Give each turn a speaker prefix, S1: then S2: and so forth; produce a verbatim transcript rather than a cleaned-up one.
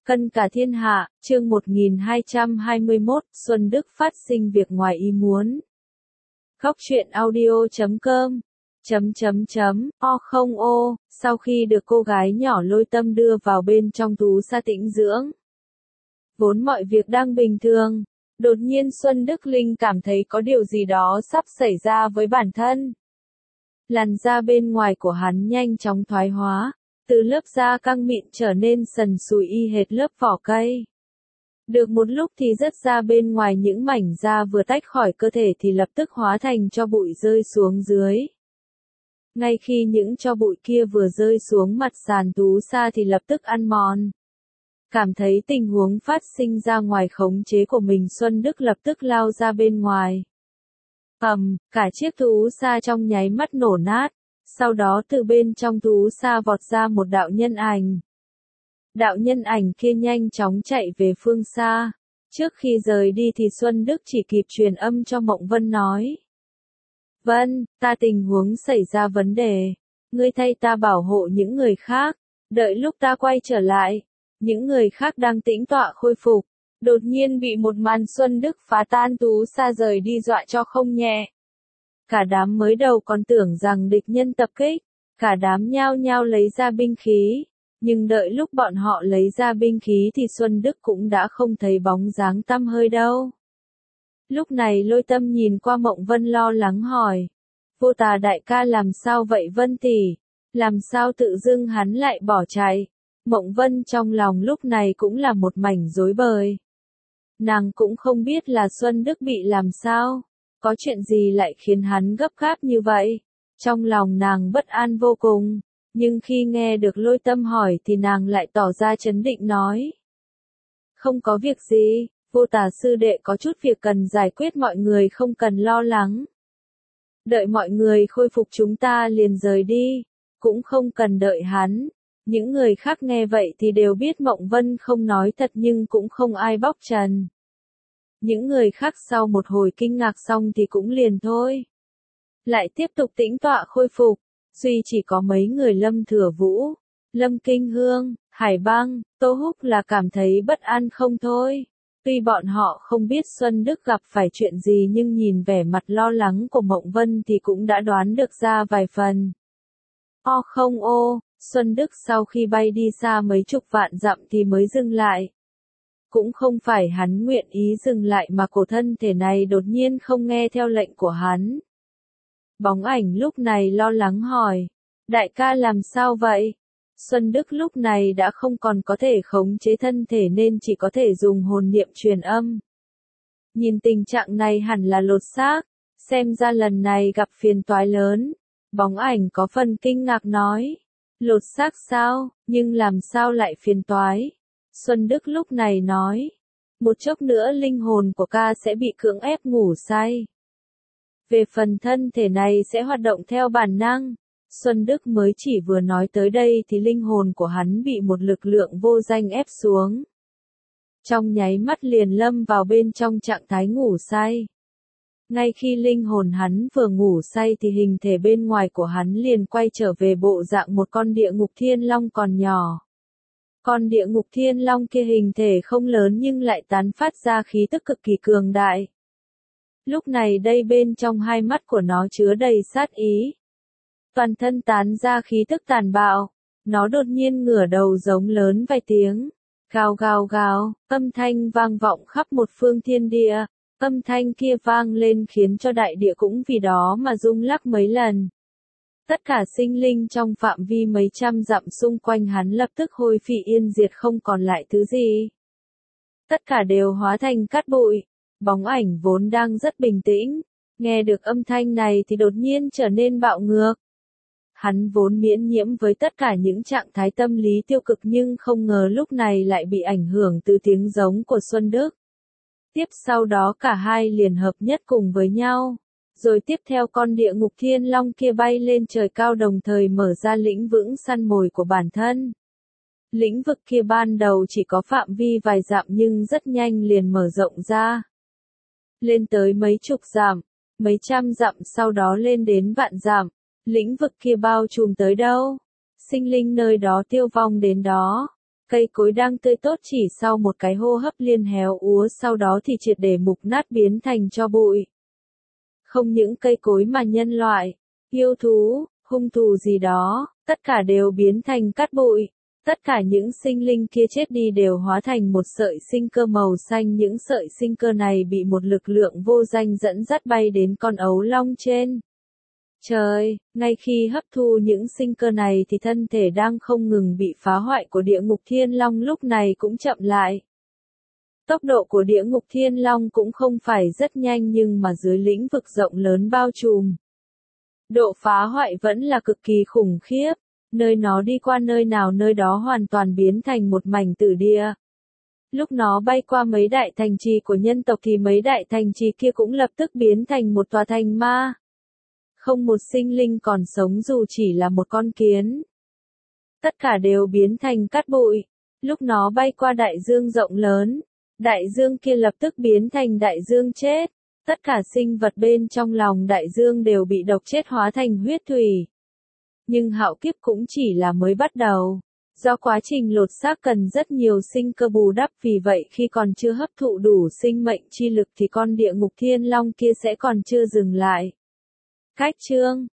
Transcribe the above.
S1: Cân cả thiên hạ, chương một nghìn hai trăm hai mươi mốt, Xuân Đức phát sinh việc ngoài ý muốn. Góc truyện audio chấm com chấm chấm chấm o không ô, sau khi được cô gái nhỏ Lôi Tâm đưa vào bên trong tú sa tĩnh dưỡng. Vốn mọi việc đang bình thường, đột nhiên Xuân Đức Linh cảm thấy có điều gì đó sắp xảy ra với bản thân. Làn da bên ngoài của hắn nhanh chóng thoái hóa, từ lớp da căng mịn trở nên sần sùi y hệt lớp vỏ cây. Được một lúc thì rớt ra bên ngoài, những mảnh da vừa tách khỏi cơ thể thì lập tức hóa thành tro bụi rơi xuống dưới. Ngay khi những tro bụi kia vừa rơi xuống mặt sàn tú sa thì lập tức ăn mòn. Cảm thấy tình huống phát sinh ra ngoài khống chế của mình, Xuân Đức lập tức lao ra bên ngoài. Ầm, cả chiếc tú sa trong nháy mắt nổ nát. Sau đó từ bên trong tú sa vọt ra một đạo nhân ảnh. Đạo nhân ảnh kia nhanh chóng chạy về phương xa. Trước khi rời đi thì Xuân Đức chỉ kịp truyền âm cho Mộng Vân nói. Vân, ta tình huống xảy ra vấn đề. Ngươi thay ta bảo hộ những người khác. Đợi lúc ta quay trở lại, những người khác đang tĩnh tọa khôi phục. Đột nhiên bị một màn Xuân Đức phá tan tú sa rời đi dọa cho không nhẹ. Cả đám mới đầu còn tưởng rằng địch nhân tập kích, cả đám nhao nhao lấy ra binh khí, nhưng đợi lúc bọn họ lấy ra binh khí thì Xuân Đức cũng đã không thấy bóng dáng tăm hơi đâu. Lúc này Lôi Tâm nhìn qua Mộng Vân lo lắng hỏi, Vô Tà đại ca làm sao vậy Vân tỷ, làm sao tự dưng hắn lại bỏ chạy? Mộng Vân trong lòng lúc này cũng là một mảnh rối bời. Nàng cũng không biết là Xuân Đức bị làm sao. Có chuyện gì lại khiến hắn gấp gáp như vậy? Trong lòng nàng bất an vô cùng, nhưng khi nghe được Lôi Tâm hỏi thì nàng lại tỏ ra trấn định nói. Không có việc gì, Vô Tà sư đệ có chút việc cần giải quyết, mọi người không cần lo lắng. Đợi mọi người khôi phục chúng ta liền rời đi, cũng không cần đợi hắn. Những người khác nghe vậy thì đều biết Mộng Vân không nói thật nhưng cũng không ai bóc trần. Những người khác sau một hồi kinh ngạc xong thì cũng liền thôi. Lại tiếp tục tĩnh tọa khôi phục, duy chỉ có mấy người Lâm Thừa Vũ, Lâm Kinh Hương, Hải Băng, Tô Húc là cảm thấy bất an không thôi. Tuy bọn họ không biết Xuân Đức gặp phải chuyện gì nhưng nhìn vẻ mặt lo lắng của Mộng Vân thì cũng đã đoán được ra vài phần. O không ô, Xuân Đức sau khi bay đi xa mấy chục vạn dặm thì mới dừng lại. Cũng không phải hắn nguyện ý dừng lại mà cổ thân thể này đột nhiên không nghe theo lệnh của hắn. Bóng ảnh lúc này lo lắng hỏi, đại ca làm sao vậy? Xuân Đức lúc này đã không còn có thể khống chế thân thể nên chỉ có thể dùng hồn niệm truyền âm. Nhìn tình trạng này hẳn là lột xác, xem ra lần này gặp phiền toái lớn. Bóng ảnh có phần kinh ngạc nói, lột xác sao, nhưng làm sao lại phiền toái? Xuân Đức lúc này nói, một chốc nữa linh hồn của ca sẽ bị cưỡng ép ngủ say. Về phần thân thể này sẽ hoạt động theo bản năng. Xuân Đức mới chỉ vừa nói tới đây thì linh hồn của hắn bị một lực lượng vô danh ép xuống. Trong nháy mắt liền lâm vào bên trong trạng thái ngủ say. Ngay khi linh hồn hắn vừa ngủ say thì hình thể bên ngoài của hắn liền quay trở về bộ dạng một con địa ngục thiên long còn nhỏ. Con địa ngục thiên long kia hình thể không lớn nhưng lại tán phát ra khí tức cực kỳ cường đại. Lúc này đây bên trong hai mắt của nó chứa đầy sát ý. Toàn thân tán ra khí tức tàn bạo. Nó đột nhiên ngửa đầu giống lớn vài tiếng. Gào gào gào, âm thanh vang vọng khắp một phương thiên địa. Âm thanh kia vang lên khiến cho đại địa cũng vì đó mà rung lắc mấy lần. Tất cả sinh linh trong phạm vi mấy trăm dặm xung quanh hắn lập tức hôi phi yên diệt, không còn lại thứ gì. Tất cả đều hóa thành cát bụi. Bóng ảnh vốn đang rất bình tĩnh, nghe được âm thanh này thì đột nhiên trở nên bạo ngược. Hắn vốn miễn nhiễm với tất cả những trạng thái tâm lý tiêu cực nhưng không ngờ lúc này lại bị ảnh hưởng từ tiếng giống của Xuân Đức. Tiếp sau đó cả hai liền hợp nhất cùng với nhau. Rồi tiếp theo con địa ngục thiên long kia bay lên trời cao đồng thời mở ra lĩnh vực săn mồi của bản thân. Lĩnh vực kia ban đầu chỉ có phạm vi vài dặm nhưng rất nhanh liền mở rộng ra. Lên tới mấy chục dặm, mấy trăm dặm sau đó lên đến vạn dặm. Lĩnh vực kia bao trùm tới đâu? Sinh linh nơi đó tiêu vong đến đó. Cây cối đang tươi tốt chỉ sau một cái hô hấp liền héo úa, sau đó thì triệt để mục nát biến thành tro bụi. Không những cây cối mà nhân loại, yêu thú, hung thú gì đó, tất cả đều biến thành cát bụi. Tất cả những sinh linh kia chết đi đều hóa thành một sợi sinh cơ màu xanh, những sợi sinh cơ này bị một lực lượng vô danh dẫn dắt bay đến con ấu long trên trời. Ngay khi hấp thu những sinh cơ này thì thân thể đang không ngừng bị phá hoại của địa ngục thiên long lúc này cũng chậm lại. Tốc độ của địa ngục thiên long cũng không phải rất nhanh, nhưng mà dưới lĩnh vực rộng lớn bao trùm, độ phá hoại vẫn là cực kỳ khủng khiếp. Nơi nó đi qua nơi nào nơi đó hoàn toàn biến thành một mảnh tử địa. Lúc nó bay qua mấy đại thành trì của nhân tộc thì mấy đại thành trì kia cũng lập tức biến thành một tòa thành ma. Không một sinh linh còn sống dù chỉ là một con kiến. Tất cả đều biến thành cát bụi. Lúc nó bay qua đại dương rộng lớn, đại dương kia lập tức biến thành đại dương chết. Tất cả sinh vật bên trong lòng đại dương đều bị độc chết hóa thành huyết thủy. Nhưng hạo kiếp cũng chỉ là mới bắt đầu. Do quá trình lột xác cần rất nhiều sinh cơ bù đắp, vì vậy khi còn chưa hấp thụ đủ sinh mệnh chi lực thì con địa ngục thiên long kia sẽ còn chưa dừng lại. Cách chương